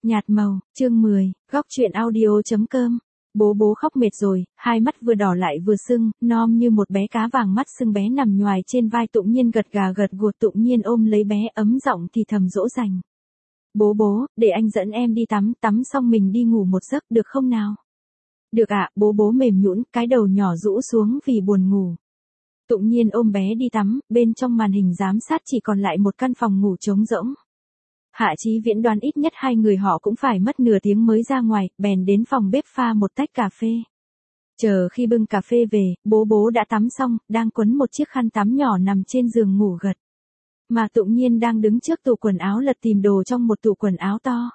Nhạt màu, chương 10, góc truyện audio.com. Bố bố khóc mệt rồi, hai mắt vừa đỏ lại vừa sưng, non như một bé cá vàng, mắt sưng bé nằm nhoài trên vai Tụng Nhiên, gật gà gật guột. Tụng Nhiên ôm lấy bé ấm giọng thì thầm dỗ dành. Bố bố, để anh dẫn em đi tắm, tắm xong mình đi ngủ một giấc được không nào? Được ạ, bố bố mềm nhũn, cái đầu nhỏ rũ xuống vì buồn ngủ. Tụng Nhiên ôm bé đi tắm, bên trong màn hình giám sát chỉ còn lại một căn phòng ngủ trống rỗng. Hạ Chí Viễn đoán ít nhất hai người họ cũng phải mất nửa tiếng mới ra ngoài, bèn đến phòng bếp pha một tách cà phê. Chờ khi bưng cà phê về, bố bố đã tắm xong, đang quấn một chiếc khăn tắm nhỏ nằm trên giường ngủ gật. Mà Tụng Nhiên đang đứng trước tủ quần áo lật tìm đồ trong một tủ quần áo to.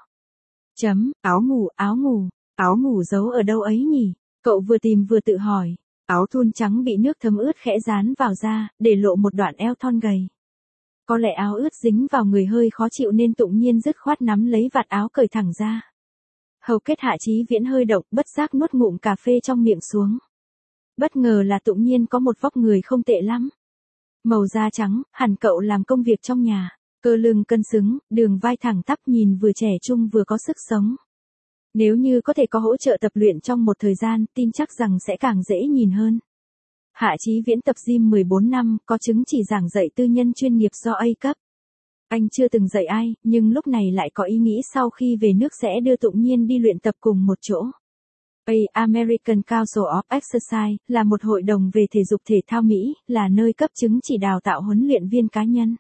Áo ngủ giấu ở đâu ấy nhỉ? Cậu vừa tìm vừa tự hỏi. Áo thun trắng bị nước thấm ướt khẽ dán vào da, để lộ một đoạn eo thon gầy. Có lẽ áo ướt dính vào người hơi khó chịu nên Tụng Nhiên dứt khoát nắm lấy vạt áo cởi thẳng ra. Hầu kết Hạ Chí Viễn hơi động, bất giác nuốt ngụm cà phê trong miệng xuống. Bất ngờ là Tụng Nhiên có một vóc người không tệ lắm. Màu da trắng, hẳn cậu làm công việc trong nhà. Cơ lưng cân xứng, đường vai thẳng tắp, nhìn vừa trẻ trung vừa có sức sống. Nếu như có thể có hỗ trợ tập luyện trong một thời gian, tin chắc rằng sẽ càng dễ nhìn hơn. Hạ Chí Viễn tập gym 14 năm, có chứng chỉ giảng dạy tư nhân chuyên nghiệp do A cấp. Anh chưa từng dạy ai, nhưng lúc này lại có ý nghĩ sau khi về nước sẽ đưa Tụng Nhiên đi luyện tập cùng một chỗ. American Council of Exercise là một hội đồng về thể dục thể thao Mỹ, là nơi cấp chứng chỉ đào tạo huấn luyện viên cá nhân.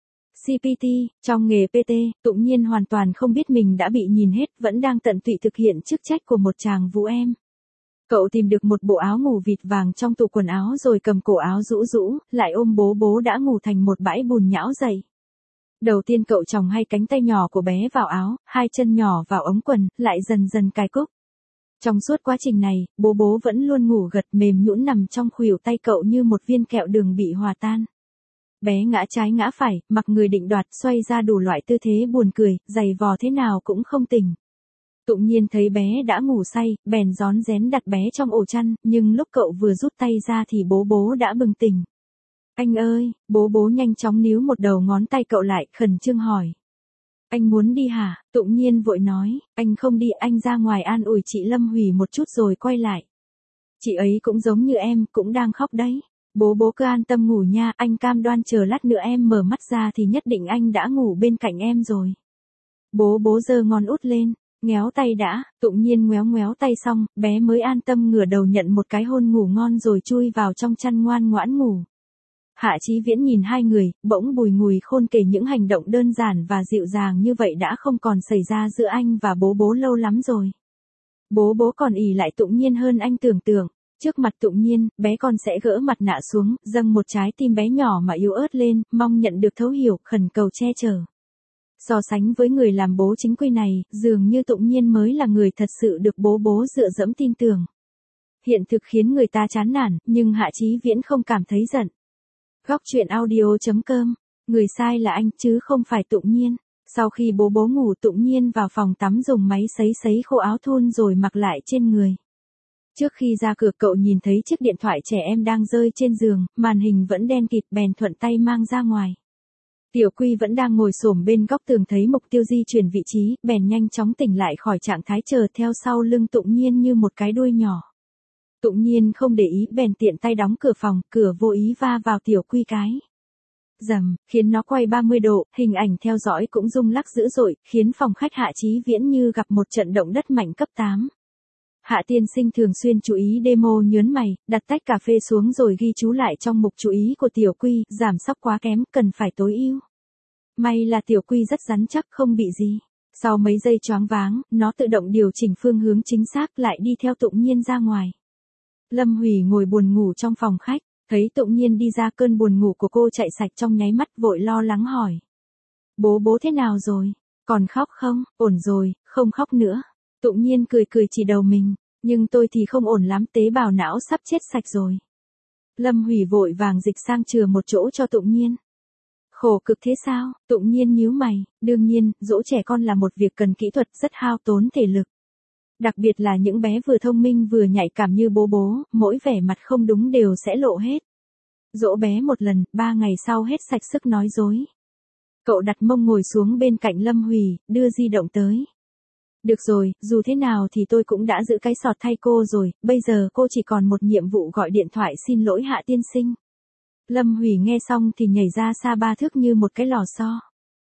CPT, trong nghề PT, Tụng Nhiên hoàn toàn không biết mình đã bị nhìn hết, vẫn đang tận tụy thực hiện chức trách của một chàng vũ em. Cậu tìm được một bộ áo ngủ vịt vàng trong tủ quần áo rồi cầm cổ áo rũ rũ, lại ôm bố bố đã ngủ thành một bãi bùn nhão dày. Đầu tiên cậu chòng hai cánh tay nhỏ của bé vào áo, hai chân nhỏ vào ống quần, lại dần dần cài cúc. Trong suốt quá trình này, bố bố vẫn luôn ngủ gật mềm nhũn nằm trong khuỷu tay cậu như một viên kẹo đường bị hòa tan. Bé ngã trái ngã phải, mặc người định đoạt, xoay ra đủ loại tư thế buồn cười, giày vò thế nào cũng không tỉnh. Tụng Nhiên thấy bé đã ngủ say, bèn rón rén đặt bé trong ổ chăn, nhưng lúc cậu vừa rút tay ra thì bố bố đã bừng tỉnh. Anh ơi, bố bố nhanh chóng níu một đầu ngón tay cậu lại, khẩn trương hỏi. Anh muốn đi hả? Tụng Nhiên vội nói, anh không đi, anh ra ngoài an ủi chị Lâm Hủy một chút rồi quay lại. Chị ấy cũng giống như em, cũng đang khóc đấy. Bố bố cứ an tâm ngủ nha, anh cam đoan chờ lát nữa em mở mắt ra thì nhất định anh đã ngủ bên cạnh em rồi. Bố bố giơ ngón út lên, ngoéo tay đã. Tụng Nhiên ngoéo tay xong, bé mới an tâm ngửa đầu nhận một cái hôn ngủ ngon rồi chui vào trong chăn ngoan ngoãn ngủ. Hạ Chí Viễn nhìn hai người, bỗng bùi ngùi khôn kể những hành động đơn giản và dịu dàng như vậy đã không còn xảy ra giữa anh và bố bố lâu lắm rồi. Bố bố còn ỷ lại Tụng Nhiên hơn anh tưởng tượng. Trước mặt Tụng Nhiên, bé con sẽ gỡ mặt nạ xuống, dâng một trái tim bé nhỏ mà yếu ớt lên, mong nhận được thấu hiểu, khẩn cầu che chở. So sánh với người làm bố chính quy này, dường như Tụng Nhiên mới là người thật sự được bố bố dựa dẫm tin tưởng. Hiện thực khiến người ta chán nản, nhưng Hạ Chí Viễn không cảm thấy giận. Góc truyện audio.com, người sai là anh chứ không phải Tụng Nhiên. Sau khi bố bố ngủ, Tụng Nhiên vào phòng tắm dùng máy sấy khô áo thun rồi mặc lại trên người. Trước khi ra cửa cậu nhìn thấy chiếc điện thoại trẻ em đang rơi trên giường, màn hình vẫn đen kịt, bèn thuận tay mang ra ngoài. Tiểu Quy vẫn đang ngồi xổm bên góc tường thấy mục tiêu di chuyển vị trí, bèn nhanh chóng tỉnh lại khỏi trạng thái chờ theo sau lưng Tụng Nhiên như một cái đuôi nhỏ. Tụng Nhiên không để ý, bèn tiện tay đóng cửa phòng, cửa vô ý va vào Tiểu Quy cái rầm, khiến nó quay 30 độ, hình ảnh theo dõi cũng rung lắc dữ dội, khiến phòng khách Hạ Chí Viễn như gặp một trận động đất mạnh cấp 8. Hạ tiên sinh thường xuyên chú ý demo nhớn mày, đặt tách cà phê xuống rồi ghi chú lại trong mục chú ý của Tiểu Quy, giảm sóc quá kém, cần phải tối ưu. May là Tiểu Quy rất rắn chắc, không bị gì. Sau mấy giây choáng váng, nó tự động điều chỉnh phương hướng chính xác, lại đi theo Tụng Nhiên ra ngoài. Lâm Hủy ngồi buồn ngủ trong phòng khách, thấy Tụng Nhiên đi ra, cơn buồn ngủ của cô chạy sạch trong nháy mắt, vội lo lắng hỏi. Bố bố thế nào rồi? Còn khóc không? Ổn rồi, không khóc nữa. Tụng Nhiên cười chỉ đầu mình, nhưng tôi thì không ổn lắm, tế bào não sắp chết sạch rồi. Lâm Hủy vội vàng dịch sang chừa một chỗ cho Tụng Nhiên. Khổ cực thế sao? Tụng Nhiên nhíu mày, đương nhiên, dỗ trẻ con là một việc cần kỹ thuật, rất hao tốn thể lực. Đặc biệt là những bé vừa thông minh vừa nhạy cảm như bố bố, mỗi vẻ mặt không đúng đều sẽ lộ hết. Dỗ bé một lần, 3 ngày sau hết sạch sức nói dối. Cậu đặt mông ngồi xuống bên cạnh Lâm Hủy, đưa di động tới. Được rồi, dù thế nào thì tôi cũng đã giữ cái sọt thay cô rồi, bây giờ cô chỉ còn một nhiệm vụ gọi điện thoại xin lỗi Hạ tiên sinh. Lâm Hủy nghe xong thì nhảy ra xa 3 thước như một cái lò xo.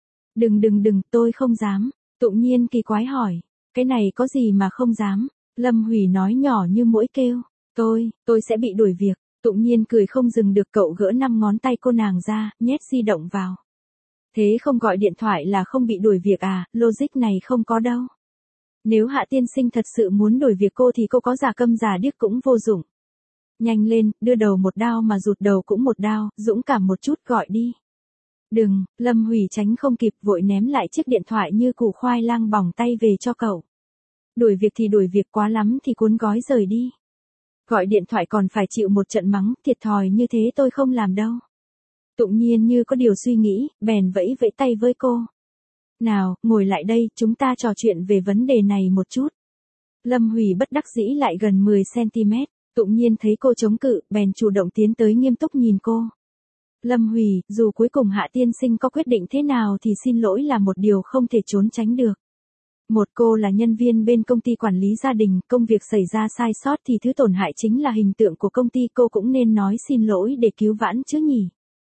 Đừng, tôi không dám. Tụng Nhiên kỳ quái hỏi. Cái này có gì mà không dám? Lâm Hủy nói nhỏ như muỗi kêu. Tôi sẽ bị đuổi việc. Tụng Nhiên cười không dừng được, cậu gỡ 5 ngón tay cô nàng ra, nhét di động vào. Thế không gọi điện thoại là không bị đuổi việc à, logic này không có đâu. Nếu Hạ tiên sinh thật sự muốn đuổi việc cô thì cô có giả câm giả điếc cũng vô dụng. Nhanh lên, đưa đầu một đao mà rụt đầu cũng một đao, dũng cảm một chút gọi đi. Đừng, Lâm Hủy tránh không kịp vội ném lại chiếc điện thoại như củ khoai lang bỏng tay về cho cậu. Đuổi việc thì đuổi việc, quá lắm thì cuốn gói rời đi. Gọi điện thoại còn phải chịu một trận mắng, thiệt thòi như thế tôi không làm đâu. Tụng Nhiên như có điều suy nghĩ, bèn vẫy vẫy tay với cô. Nào, ngồi lại đây, chúng ta trò chuyện về vấn đề này một chút. Lâm Hủy bất đắc dĩ lại gần 10cm, Tụng Nhiên thấy cô chống cự, bèn chủ động tiến tới nghiêm túc nhìn cô. Lâm Hủy, dù cuối cùng Hạ tiên sinh có quyết định thế nào thì xin lỗi là một điều không thể trốn tránh được. Một, cô là nhân viên bên công ty quản lý gia đình, công việc xảy ra sai sót thì thứ tổn hại chính là hình tượng của công ty, cô cũng nên nói xin lỗi để cứu vãn chứ nhỉ.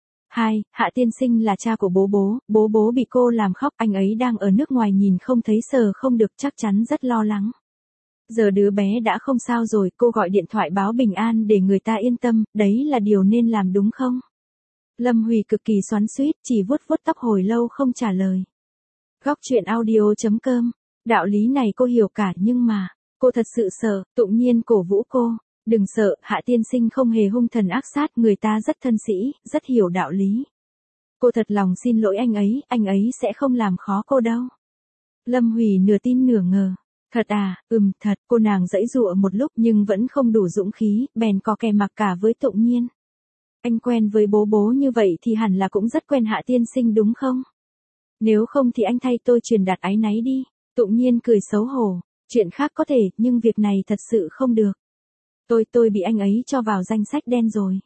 2. Hạ tiên sinh là cha của bố bố bị cô làm khóc, anh ấy đang ở nước ngoài nhìn không thấy sờ không được, chắc chắn rất lo lắng. Giờ đứa bé đã không sao rồi, cô gọi điện thoại báo bình an để người ta yên tâm, đấy là điều nên làm đúng không? Lâm Hủy cực kỳ xoắn xuýt, chỉ vuốt vuốt tóc hồi lâu không trả lời. Góc truyện audio.com. Đạo lý này cô hiểu cả nhưng mà, cô thật sự sợ. Tụng Nhiên cổ vũ cô. Đừng sợ, Hạ tiên sinh không hề hung thần ác sát, người ta rất thân sĩ, rất hiểu đạo lý. Cô thật lòng xin lỗi anh ấy sẽ không làm khó cô đâu. Lâm Hủy nửa tin nửa ngờ. Thật à, thật, cô nàng giãy giụa một lúc nhưng vẫn không đủ dũng khí, bèn có kè mặc cả với Tụng Nhiên. Anh quen với bố như vậy thì hẳn là cũng rất quen Hạ tiên sinh đúng không? Nếu không thì anh thay tôi truyền đạt áy náy đi. Tụng Nhiên cười xấu hổ. Chuyện khác có thể, nhưng việc này thật sự không được. Tôi bị anh ấy cho vào danh sách đen rồi.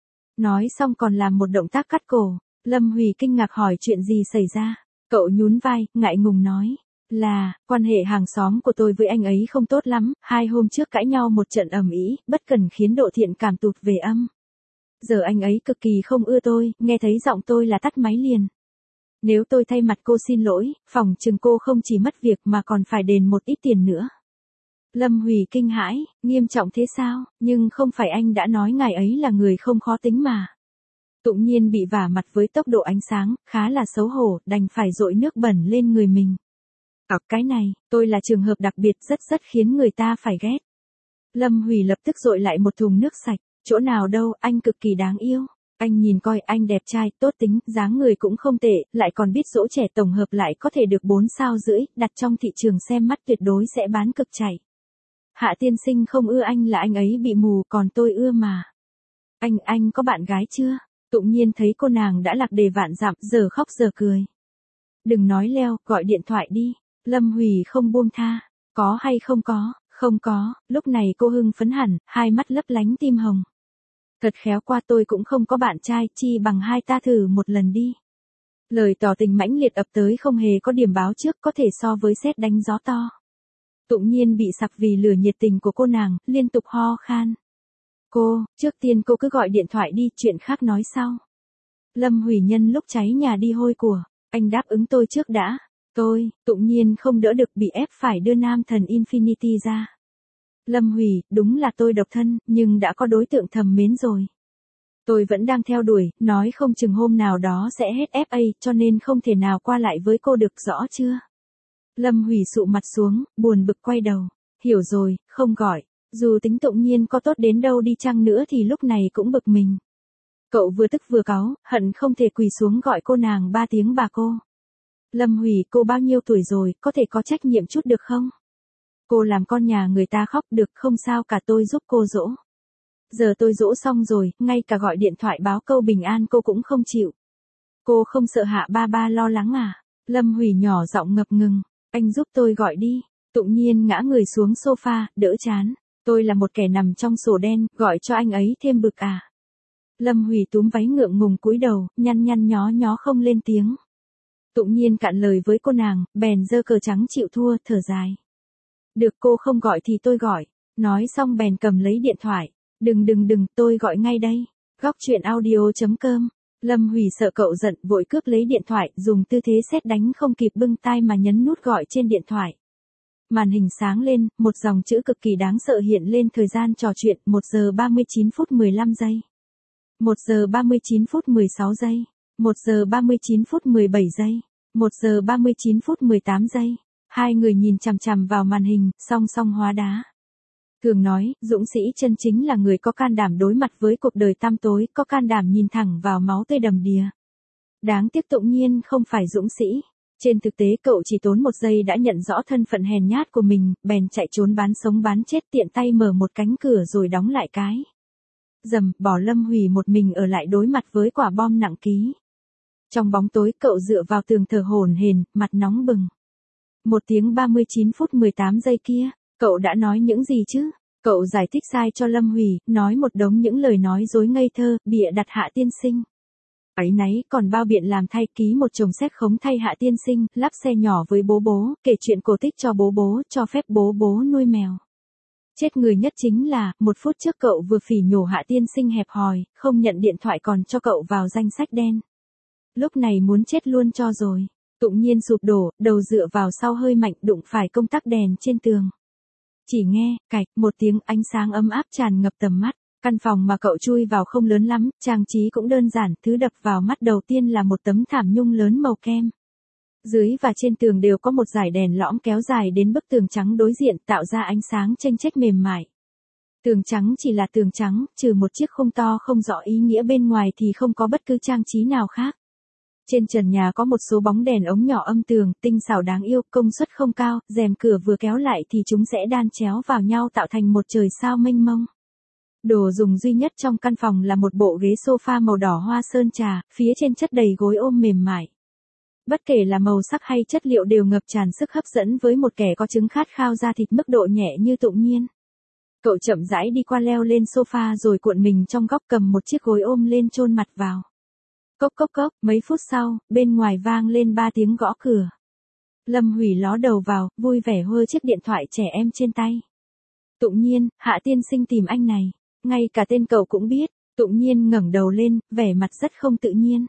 Nói xong còn làm một động tác cắt cổ. Lâm Hủy kinh ngạc hỏi chuyện gì xảy ra. Cậu nhún vai, ngại ngùng nói. Là, quan hệ hàng xóm của tôi với anh ấy không tốt lắm, 2 hôm trước cãi nhau một trận ầm ĩ, bất cần khiến độ thiện cảm tụt về âm. Giờ anh ấy cực kỳ không ưa tôi, nghe thấy giọng tôi là tắt máy liền. Nếu tôi thay mặt cô xin lỗi, phòng chừng cô không chỉ mất việc mà còn phải đền một ít tiền nữa. Lâm Hủy kinh hãi, nghiêm trọng thế sao, nhưng không phải anh đã nói ngài ấy là người không khó tính mà. Tụng Nhiên bị vả mặt với tốc độ ánh sáng, khá là xấu hổ, đành phải dội nước bẩn lên người mình. Cái này, tôi là trường hợp đặc biệt rất khiến người ta phải ghét. Lâm Hủy lập tức dội lại một thùng nước sạch, chỗ nào đâu, anh cực kỳ đáng yêu. Anh nhìn coi, anh đẹp trai, tốt tính, dáng người cũng không tệ, lại còn biết dỗ trẻ, tổng hợp lại có thể được 4 sao rưỡi, đặt trong thị trường xem mắt tuyệt đối sẽ bán cực chạy. Hạ tiên sinh không ưa anh là anh ấy bị mù, còn tôi ưa mà. Anh có bạn gái chưa? Tụng Nhiên thấy cô nàng đã lạc đề vạn dặm, giờ khóc giờ cười. Đừng nói leo, gọi điện thoại đi. Lâm Hủy không buông tha. Có hay không có? Không có. Lúc này cô hưng phấn hẳn, hai mắt lấp lánh tim hồng. Thật khéo qua, tôi cũng không có bạn trai, chi bằng hai ta thử một lần đi. Lời tỏ tình mãnh liệt ập tới không hề có điểm báo trước, có thể so với sét đánh gió to. Tụng Nhiên bị sặc vì lửa nhiệt tình của cô nàng, liên tục ho khan. Trước tiên cô cứ gọi điện thoại đi, chuyện khác nói sau. Lâm Hủy nhân lúc cháy nhà đi hôi của, anh đáp ứng tôi trước đã. Tụng Nhiên không đỡ được bị ép phải đưa nam thần Infinity ra. Lâm Hủy, đúng là tôi độc thân, nhưng đã có đối tượng thầm mến rồi. Tôi vẫn đang theo đuổi, nói không chừng hôm nào đó sẽ hết FA, cho nên không thể nào qua lại với cô được, rõ chưa? Lâm Hủy sụ mặt xuống, buồn bực quay đầu. Hiểu rồi, không gọi. Dù tính Tụng Nhiên có tốt đến đâu đi chăng nữa thì lúc này cũng bực mình. Cậu vừa tức vừa cáu, hận không thể quỳ xuống gọi cô nàng 3 tiếng bà cô. Lâm Hủy, cô bao nhiêu tuổi rồi, có thể có trách nhiệm chút được không? Cô làm con nhà người ta khóc được, không sao cả, tôi giúp cô dỗ. Giờ tôi dỗ xong rồi, ngay cả gọi điện thoại báo câu bình an cô cũng không chịu. Cô không sợ Hạ ba lo lắng à? Lâm Hủy nhỏ giọng ngập ngừng. Anh giúp tôi gọi đi. Tụng Nhiên ngã người xuống sofa, đỡ chán. Tôi là một kẻ nằm trong sổ đen, gọi cho anh ấy thêm bực à? Lâm Hủy túm váy ngượng ngùng cúi đầu, nhăn nhó không lên tiếng. Tụng Nhiên cạn lời với cô nàng, bèn giơ cờ trắng chịu thua, thở dài. Được, cô không gọi thì tôi gọi. Nói xong bèn cầm lấy điện thoại. Đừng, tôi gọi ngay đây. Góc truyện audio.com. Lâm Hủy sợ cậu giận, vội cướp lấy điện thoại, dùng tư thế sét đánh không kịp bưng tai mà nhấn nút gọi trên điện thoại. Màn hình sáng lên, một dòng chữ cực kỳ đáng sợ hiện lên thời gian trò chuyện, 1 giờ 39 phút 15 giây. 1 giờ 39 phút 16 giây. 1 giờ 39 phút 17 giây. 1 giờ 39 phút 18 giây. Hai người nhìn chằm chằm vào màn hình, song song hóa đá. Thường nói, dũng sĩ chân chính là người có can đảm đối mặt với cuộc đời tăm tối, có can đảm nhìn thẳng vào máu tươi đầm đìa. Đáng tiếc Tụng Nhiên không phải dũng sĩ. Trên thực tế cậu chỉ tốn 1 giây đã nhận rõ thân phận hèn nhát của mình, bèn chạy trốn bán sống bán chết, tiện tay mở một cánh cửa rồi đóng lại cái. Dầm, bỏ Lâm Hủy một mình ở lại đối mặt với quả bom nặng ký. Trong bóng tối cậu dựa vào tường thở hổn hển, mặt nóng bừng. 1 tiếng 39 phút 18 giây kia, cậu đã nói những gì chứ? Cậu giải thích sai cho Lâm Hủy, nói một đống những lời nói dối ngây thơ, bịa đặt Hạ tiên sinh. Ấy nấy còn bao biện làm thay, ký một chồng séc khống thay Hạ tiên sinh, lắp xe nhỏ với bố, kể chuyện cổ tích cho bố, cho phép bố nuôi mèo. Chết người nhất chính là, 1 phút trước cậu vừa phỉ nhổ Hạ tiên sinh hẹp hòi, không nhận điện thoại còn cho cậu vào danh sách đen. Lúc này muốn chết luôn cho rồi. Tụng Nhiên sụp đổ, đầu dựa vào sau hơi mạnh, đụng phải công tắc đèn trên tường. Chỉ nghe, cạch, một tiếng, ánh sáng ấm áp tràn ngập tầm mắt. Căn phòng mà cậu chui vào không lớn lắm, trang trí cũng đơn giản, thứ đập vào mắt đầu tiên là một tấm thảm nhung lớn màu kem. Dưới và trên tường đều có một dải đèn lõm kéo dài đến bức tường trắng đối diện, tạo ra ánh sáng chênh chách mềm mại. Tường trắng chỉ là tường trắng, trừ một chiếc khung to không rõ ý nghĩa bên ngoài thì không có bất cứ trang trí nào khác. Trên trần nhà có một số bóng đèn ống nhỏ âm tường, tinh xảo đáng yêu, công suất không cao, rèm cửa vừa kéo lại thì chúng sẽ đan chéo vào nhau tạo thành một trời sao mênh mông. Đồ dùng duy nhất trong căn phòng là một bộ ghế sofa màu đỏ hoa sơn trà, phía trên chất đầy gối ôm mềm mại. Bất kể là màu sắc hay chất liệu đều ngập tràn sức hấp dẫn với một kẻ có chứng khát khao da thịt mức độ nhẹ như Tụng Nhiên. Cậu chậm rãi đi qua leo lên sofa rồi cuộn mình trong góc cầm một chiếc gối ôm lên chôn mặt vào. Cốc, mấy phút sau, bên ngoài vang lên 3 tiếng gõ cửa. Lâm Hủy ló đầu vào, vui vẻ hơ chiếc điện thoại trẻ em trên tay. Tụng Nhiên, Hạ tiên sinh tìm anh này. Ngay cả tên cậu cũng biết. Tụng Nhiên ngẩng đầu lên, vẻ mặt rất không tự nhiên.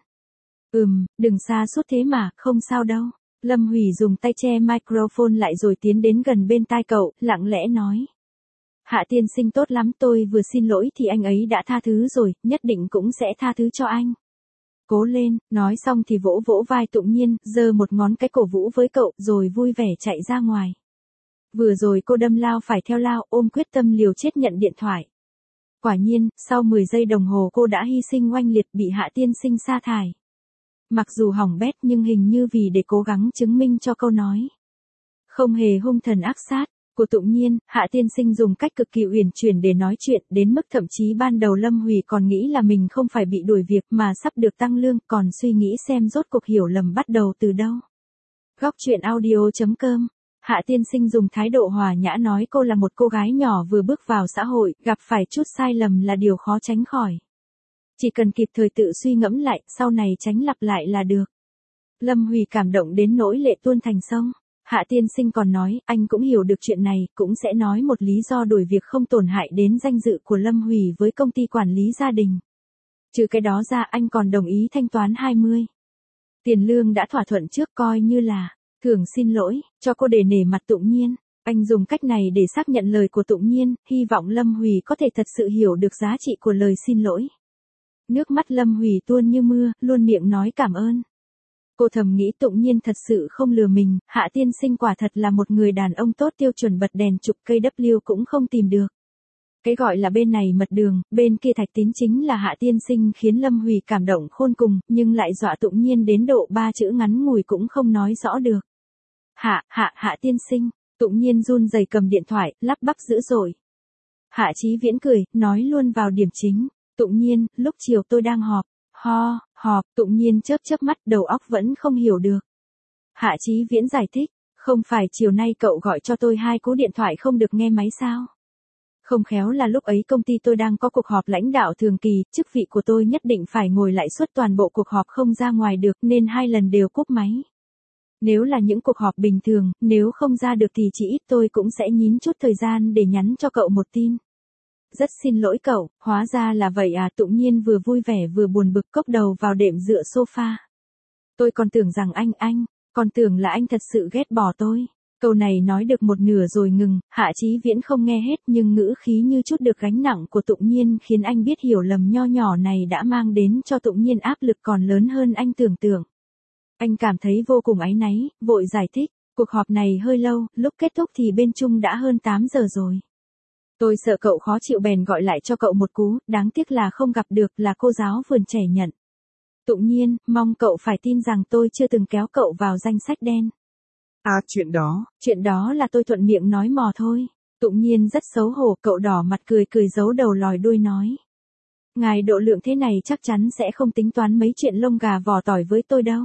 Đừng xa suốt thế mà, không sao đâu. Lâm Hủy dùng tay che microphone lại rồi tiến đến gần bên tai cậu, lặng lẽ nói. Hạ tiên sinh tốt lắm, tôi vừa xin lỗi thì anh ấy đã tha thứ rồi, nhất định cũng sẽ tha thứ cho anh. Cố lên, nói xong thì vỗ vỗ vai Tụng Nhiên, giơ một ngón cái cổ vũ với cậu, rồi vui vẻ chạy ra ngoài. Vừa rồi cô đâm lao phải theo lao, ôm quyết tâm liều chết nhận điện thoại. Quả nhiên, sau 10 giây đồng hồ cô đã hy sinh oanh liệt, bị Hạ tiên sinh sa thải. Mặc dù hỏng bét nhưng hình như vì để cố gắng chứng minh cho câu nói không hề hung thần ác sát của Tụng Nhiên, Hạ tiên sinh dùng cách cực kỳ uyển chuyển để nói chuyện, đến mức thậm chí ban đầu Lâm Hủy còn nghĩ là mình không phải bị đuổi việc mà sắp được tăng lương, còn suy nghĩ xem rốt cuộc hiểu lầm bắt đầu từ đâu. Góc truyện audio.com. Hạ tiên sinh dùng thái độ hòa nhã nói cô là một cô gái nhỏ vừa bước vào xã hội, gặp phải chút sai lầm là điều khó tránh khỏi. Chỉ cần kịp thời tự suy ngẫm lại, sau này tránh lặp lại là được. Lâm Hủy cảm động đến nỗi lệ tuôn thành sông. Hạ tiên sinh còn nói, anh cũng hiểu được chuyện này, cũng sẽ nói một lý do đuổi việc không tổn hại đến danh dự của Lâm Hủy với công ty quản lý gia đình. Trừ cái đó ra anh còn đồng ý thanh toán 20. Tiền lương đã thỏa thuận trước, coi như là thưởng xin lỗi cho cô để nể mặt Tụng Nhiên. Anh dùng cách này để xác nhận lời của Tụng Nhiên, hy vọng Lâm Hủy có thể thật sự hiểu được giá trị của lời xin lỗi. Nước mắt Lâm Hủy tuôn như mưa, luôn miệng nói cảm ơn. Cô thầm nghĩ Tụng Nhiên thật sự không lừa mình, Hạ tiên sinh quả thật là một người đàn ông tốt, tiêu chuẩn bật đèn chụp cây W cũng không tìm được. Cái gọi là bên này mật đường, bên kia thạch tín chính là Hạ tiên sinh khiến Lâm Hủy cảm động khôn cùng, nhưng lại dọa Tụng Nhiên đến độ 3 chữ ngắn ngủi cũng không nói rõ được. Hạ tiên sinh. Tụng Nhiên run rẩy cầm điện thoại, lắp bắp dữ dội. Hạ Chí Viễn cười, nói luôn vào điểm chính. Tụng Nhiên, lúc chiều tôi đang họp. Họp, Tụng Nhiên chớp mắt, đầu óc vẫn không hiểu được. Hạ Chí Viễn giải thích, không phải chiều nay cậu gọi cho tôi 2 cú điện thoại không được nghe máy sao? Không khéo là lúc ấy công ty tôi đang có cuộc họp lãnh đạo thường kỳ, chức vị của tôi nhất định phải ngồi lại suốt toàn bộ cuộc họp không ra ngoài được nên 2 lần đều cúp máy. Nếu là những cuộc họp bình thường, nếu không ra được thì chỉ ít tôi cũng sẽ nhín chút thời gian để nhắn cho cậu một tin. Rất xin lỗi cậu, hóa ra là vậy à. Tụng Nhiên vừa vui vẻ vừa buồn bực cốc đầu vào đệm dựa sofa. Tôi còn tưởng rằng còn tưởng là anh thật sự ghét bỏ tôi. Câu này nói được một nửa rồi ngừng, Hạ Chí Viễn không nghe hết nhưng ngữ khí như chút được gánh nặng của Tụng Nhiên khiến anh biết hiểu lầm nho nhỏ này đã mang đến cho Tụng Nhiên áp lực còn lớn hơn anh tưởng tượng. Anh cảm thấy vô cùng áy náy, vội giải thích, cuộc họp này hơi lâu, lúc kết thúc thì bên Trung đã hơn 8 giờ rồi. Tôi sợ cậu khó chịu bèn gọi lại cho cậu một cú, đáng tiếc là không gặp được, là cô giáo vườn trẻ nhận. Tụng Nhiên, mong cậu phải tin rằng tôi chưa từng kéo cậu vào danh sách đen. À, chuyện đó là tôi thuận miệng nói mò thôi. Tụng Nhiên rất xấu hổ, cậu đỏ mặt cười giấu đầu lòi đuôi nói. Ngài độ lượng thế này chắc chắn sẽ không tính toán mấy chuyện lông gà vỏ tỏi với tôi đâu.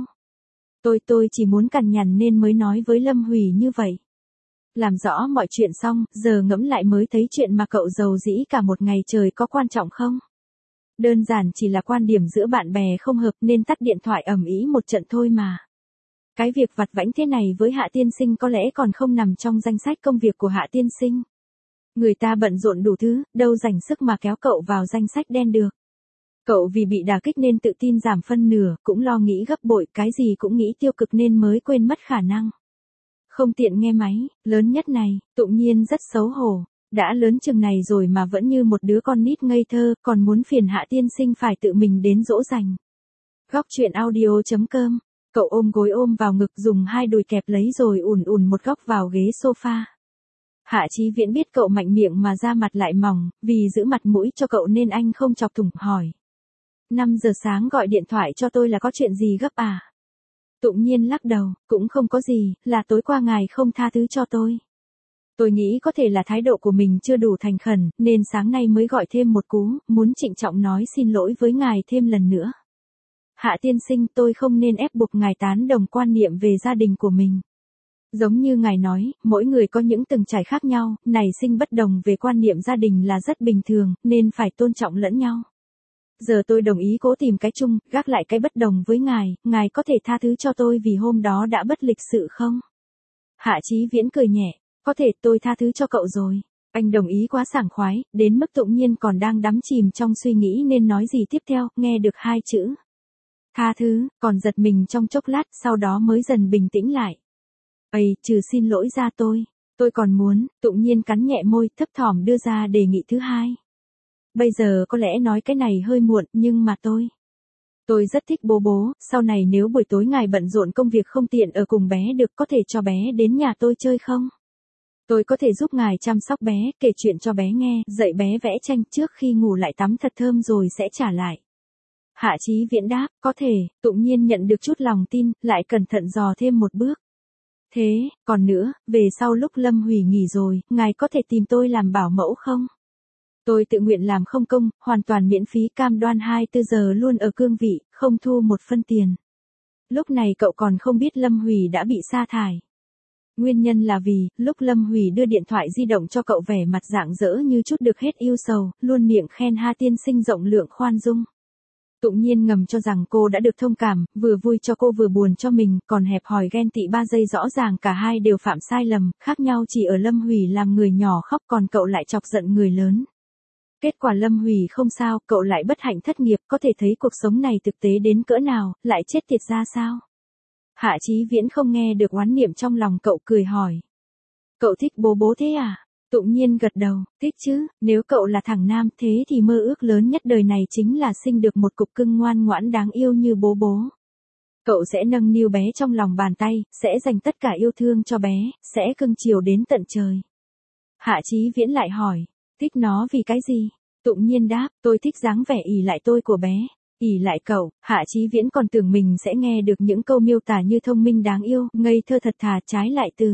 Tôi chỉ muốn cằn nhằn nên mới nói với Lâm Hủy như vậy. Làm rõ mọi chuyện xong, giờ ngẫm lại mới thấy chuyện mà cậu giàu dĩ cả một ngày trời có quan trọng không? Đơn giản chỉ là quan điểm giữa bạn bè không hợp nên tắt điện thoại ầm ĩ một trận thôi mà. Cái việc vặt vãnh thế này với Hạ tiên sinh có lẽ còn không nằm trong danh sách công việc của Hạ tiên sinh. Người ta bận rộn đủ thứ, đâu rảnh sức mà kéo cậu vào danh sách đen được. Cậu vì bị đả kích nên tự tin giảm phân nửa, cũng lo nghĩ gấp bội, cái gì cũng nghĩ tiêu cực nên mới quên mất khả năng. Không tiện nghe máy, lớn nhất này, Tụng Nhiên rất xấu hổ. Đã lớn chừng này rồi mà vẫn như một đứa con nít ngây thơ, còn muốn phiền Hạ tiên sinh phải tự mình đến dỗ dành. Góc truyện audio.com. Cậu ôm gối ôm vào ngực dùng hai đùi kẹp lấy rồi ùn một góc vào ghế sofa. Hạ Chí Viễn biết cậu mạnh miệng mà da mặt lại mỏng, vì giữ mặt mũi cho cậu nên anh không chọc thủng hỏi. 5 giờ sáng gọi điện thoại cho tôi là có chuyện gì gấp à? Tụng Nhiên lắc đầu, cũng không có gì, là tối qua ngài không tha thứ cho tôi. Tôi nghĩ có thể là thái độ của mình chưa đủ thành khẩn, nên sáng nay mới gọi thêm một cú, muốn trịnh trọng nói xin lỗi với ngài thêm lần nữa. Hạ tiên sinh, tôi không nên ép buộc ngài tán đồng quan niệm về gia đình của mình. Giống như ngài nói, mỗi người có những từng trải khác nhau, nảy sinh bất đồng về quan niệm gia đình là rất bình thường, nên phải tôn trọng lẫn nhau. Giờ tôi đồng ý cố tìm cái chung, gác lại cái bất đồng với ngài có thể tha thứ cho tôi vì hôm đó đã bất lịch sự không? Hạ Chí Viễn cười nhẹ, có thể, tôi tha thứ cho cậu rồi. Anh đồng ý quá sảng khoái, đến mức Tụng Nhiên còn đang đắm chìm trong suy nghĩ nên nói gì tiếp theo, nghe được hai chữ. Tha thứ, còn giật mình trong chốc lát, sau đó mới dần bình tĩnh lại. Trừ xin lỗi ra tôi còn muốn, Tụng Nhiên cắn nhẹ môi, thấp thỏm đưa ra đề nghị thứ hai. Bây giờ có lẽ nói cái này hơi muộn, nhưng mà tôi rất thích bố, sau này nếu buổi tối ngài bận rộn công việc không tiện ở cùng bé được có thể cho bé đến nhà tôi chơi không? Tôi có thể giúp ngài chăm sóc bé, kể chuyện cho bé nghe, dạy bé vẽ tranh trước khi ngủ lại tắm thật thơm rồi sẽ trả lại. Hạ Chí Viễn đáp, có thể. Tụng Nhiên nhận được chút lòng tin, lại cẩn thận dò thêm một bước. Thế, còn nữa, về sau lúc Lâm Hủy nghỉ rồi, ngài có thể tìm tôi làm bảo mẫu không? Tôi tự nguyện làm không công, hoàn toàn miễn phí, cam đoan 24 giờ luôn ở cương vị, không thu một phân tiền. Lúc này cậu còn không biết Lâm Hủy đã bị sa thải. Nguyên nhân là vì, lúc Lâm Hủy đưa điện thoại di động cho cậu vẻ mặt rạng rỡ như chút được hết yêu sầu, luôn miệng khen Hạ tiên sinh rộng lượng khoan dung. Tụng Nhiên ngầm cho rằng cô đã được thông cảm, vừa vui cho cô vừa buồn cho mình, còn hẹp hòi ghen tị 3 giây rõ ràng cả hai đều phạm sai lầm, khác nhau chỉ ở Lâm Hủy làm người nhỏ khóc còn cậu lại chọc giận người lớn. Kết quả Lâm Hủy không sao, cậu lại bất hạnh thất nghiệp, có thể thấy cuộc sống này thực tế đến cỡ nào, lại chết tiệt ra sao? Hạ Chí Viễn không nghe được oán niệm trong lòng cậu cười hỏi. Cậu thích bố thế à? Tụng Nhiên gật đầu, thích chứ, nếu cậu là thằng nam thế thì mơ ước lớn nhất đời này chính là sinh được một cục cưng ngoan ngoãn đáng yêu như bố. Cậu sẽ nâng niu bé trong lòng bàn tay, sẽ dành tất cả yêu thương cho bé, sẽ cưng chiều đến tận trời. Hạ Chí Viễn lại hỏi, thích nó vì cái gì? Tụng Nhiên đáp, tôi thích dáng vẻ ỷ lại tôi của bé. Ỷ lại cậu, Hạ Chí Viễn còn tưởng mình sẽ nghe được những câu miêu tả như thông minh đáng yêu, ngây thơ thật thà, trái lại từ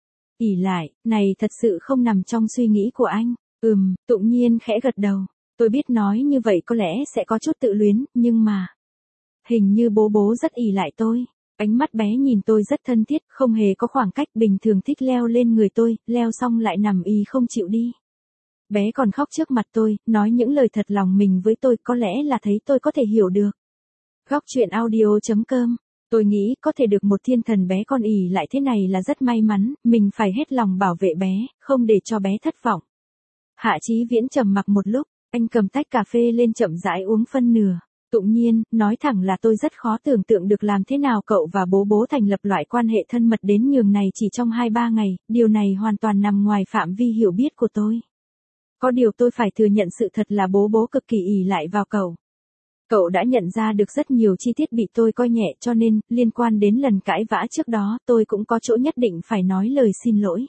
ỷ lại, này thật sự không nằm trong suy nghĩ của anh. Tụng Nhiên khẽ gật đầu. Tôi biết nói như vậy có lẽ sẽ có chút tự luyến, nhưng mà hình như bố rất ỷ lại tôi. Ánh mắt bé nhìn tôi rất thân thiết, không hề có khoảng cách, bình thường thích leo lên người tôi, leo xong lại nằm ì không chịu đi. Bé còn khóc trước mặt tôi, nói những lời thật lòng mình với tôi, có lẽ là thấy tôi có thể hiểu được. Góc truyện audio.com Tôi nghĩ có thể được một thiên thần bé con ỉ lại thế này là rất may mắn, mình phải hết lòng bảo vệ bé, không để cho bé thất vọng. Hạ Chí Viễn trầm mặc một lúc, anh cầm tách cà phê lên chậm rãi uống phân nửa. Tụng Nhiên, nói thẳng là tôi rất khó tưởng tượng được làm thế nào cậu và bố bố thành lập loại quan hệ thân mật đến nhường này chỉ trong 2-3 ngày, điều này hoàn toàn nằm ngoài phạm vi hiểu biết của tôi. Có điều tôi phải thừa nhận sự thật là bố bố cực kỳ ỷ lại vào cậu. Cậu đã nhận ra được rất nhiều chi tiết bị tôi coi nhẹ cho nên, liên quan đến lần cãi vã trước đó, tôi cũng có chỗ nhất định phải nói lời xin lỗi.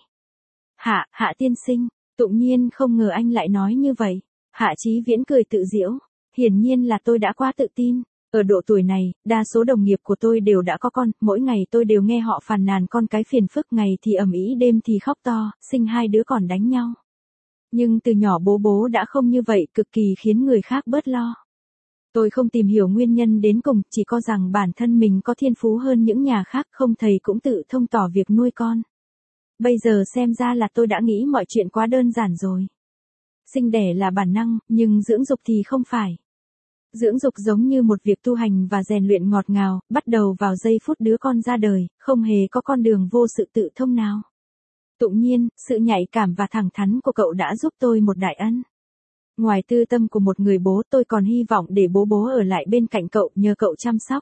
Hạ tiên sinh, Tụng Nhiên không ngờ anh lại nói như vậy. Hạ Chí Viễn cười tự giễu. Hiển nhiên là tôi đã quá tự tin. Ở độ tuổi này, đa số đồng nghiệp của tôi đều đã có con, mỗi ngày tôi đều nghe họ phàn nàn con cái phiền phức, ngày thì ầm ĩ đêm thì khóc to, sinh 2 đứa còn đánh nhau. Nhưng từ nhỏ bố bố đã không như vậy, cực kỳ khiến người khác bớt lo. Tôi không tìm hiểu nguyên nhân đến cùng, chỉ có rằng bản thân mình có thiên phú hơn những nhà khác, không thầy cũng tự thông tỏ việc nuôi con. Bây giờ xem ra là tôi đã nghĩ mọi chuyện quá đơn giản rồi. Sinh đẻ là bản năng, nhưng dưỡng dục thì không phải. Dưỡng dục giống như một việc tu hành và rèn luyện ngọt ngào, bắt đầu vào giây phút đứa con ra đời, không hề có con đường vô sự tự thông nào. Tụng Nhiên, sự nhạy cảm và thẳng thắn của cậu đã giúp tôi một đại ân. Ngoài tư tâm của một người bố, tôi còn hy vọng để bố bố ở lại bên cạnh cậu, nhờ cậu chăm sóc.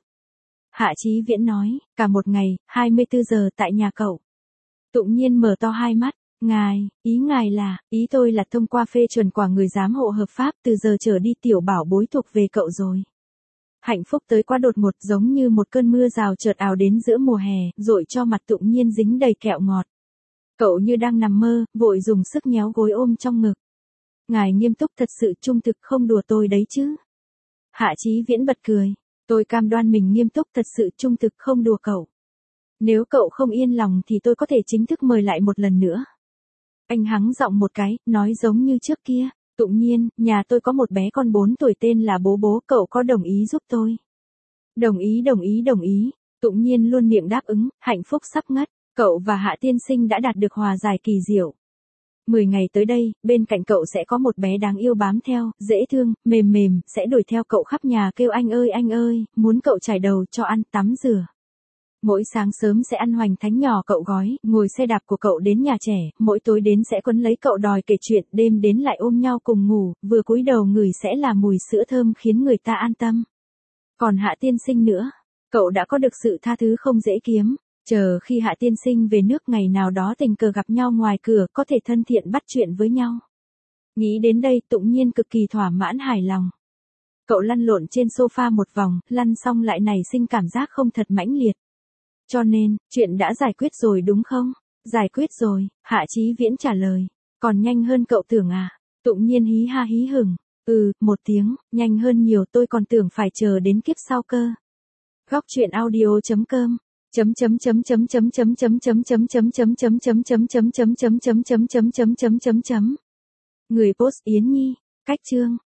Hạ Chí Viễn nói, cả một ngày, 24 giờ tại nhà cậu. Tụng Nhiên mở to hai mắt, ý ngài là, ý tôi là thông qua phê chuẩn của người giám hộ hợp pháp, từ giờ trở đi tiểu bảo bối thuộc về cậu rồi. Hạnh phúc tới quá đột ngột, giống như một cơn mưa rào chợt ào đến giữa mùa hè, dội cho mặt Tụng Nhiên dính đầy kẹo ngọt. Cậu như đang nằm mơ, vội dùng sức nhéo gối ôm trong ngực. Ngài nghiêm túc thật sự, trung thực, không đùa tôi đấy chứ. Hạ Chí Viễn bật cười. Tôi cam đoan mình nghiêm túc thật sự, trung thực, không đùa cậu. Nếu cậu không yên lòng thì tôi có thể chính thức mời lại một lần nữa. Anh hắng giọng một cái, nói giống như trước kia. Tụng Nhiên, nhà tôi có một bé con 4 tuổi tên là bố bố, cậu có đồng ý giúp tôi? Đồng ý. Tụng Nhiên luôn miệng đáp ứng, hạnh phúc sắp ngất. Cậu và Hạ tiên sinh đã đạt được hòa giải kỳ diệu. 10 ngày tới đây, bên cạnh cậu sẽ có một bé đáng yêu bám theo, dễ thương, mềm, sẽ đuổi theo cậu khắp nhà kêu anh ơi, muốn cậu chải đầu, cho ăn, tắm rửa. Mỗi sáng sớm sẽ ăn hoành thánh nhỏ cậu gói, ngồi xe đạp của cậu đến nhà trẻ, mỗi tối đến sẽ quấn lấy cậu đòi kể chuyện, đêm đến lại ôm nhau cùng ngủ, vừa cúi đầu ngửi sẽ là mùi sữa thơm khiến người ta an tâm. Còn Hạ tiên sinh nữa, cậu đã có được sự tha thứ không dễ kiếm. Chờ khi Hạ tiên sinh về nước ngày nào đó tình cờ gặp nhau ngoài cửa, có thể thân thiện bắt chuyện với nhau. Nghĩ đến đây, Tụng Nhiên cực kỳ thỏa mãn hài lòng. Cậu lăn lộn trên sofa một vòng, lăn xong lại nảy sinh cảm giác không thật mãnh liệt. Cho nên, chuyện đã giải quyết rồi đúng không? Giải quyết rồi, Hạ Chí Viễn trả lời. Còn nhanh hơn cậu tưởng à? Tụng Nhiên hí ha hí hửng. Một tiếng, nhanh hơn nhiều, tôi còn tưởng phải chờ đến kiếp sau cơ. Goctruyện.audio.com Người post Yến Nhi, cách chương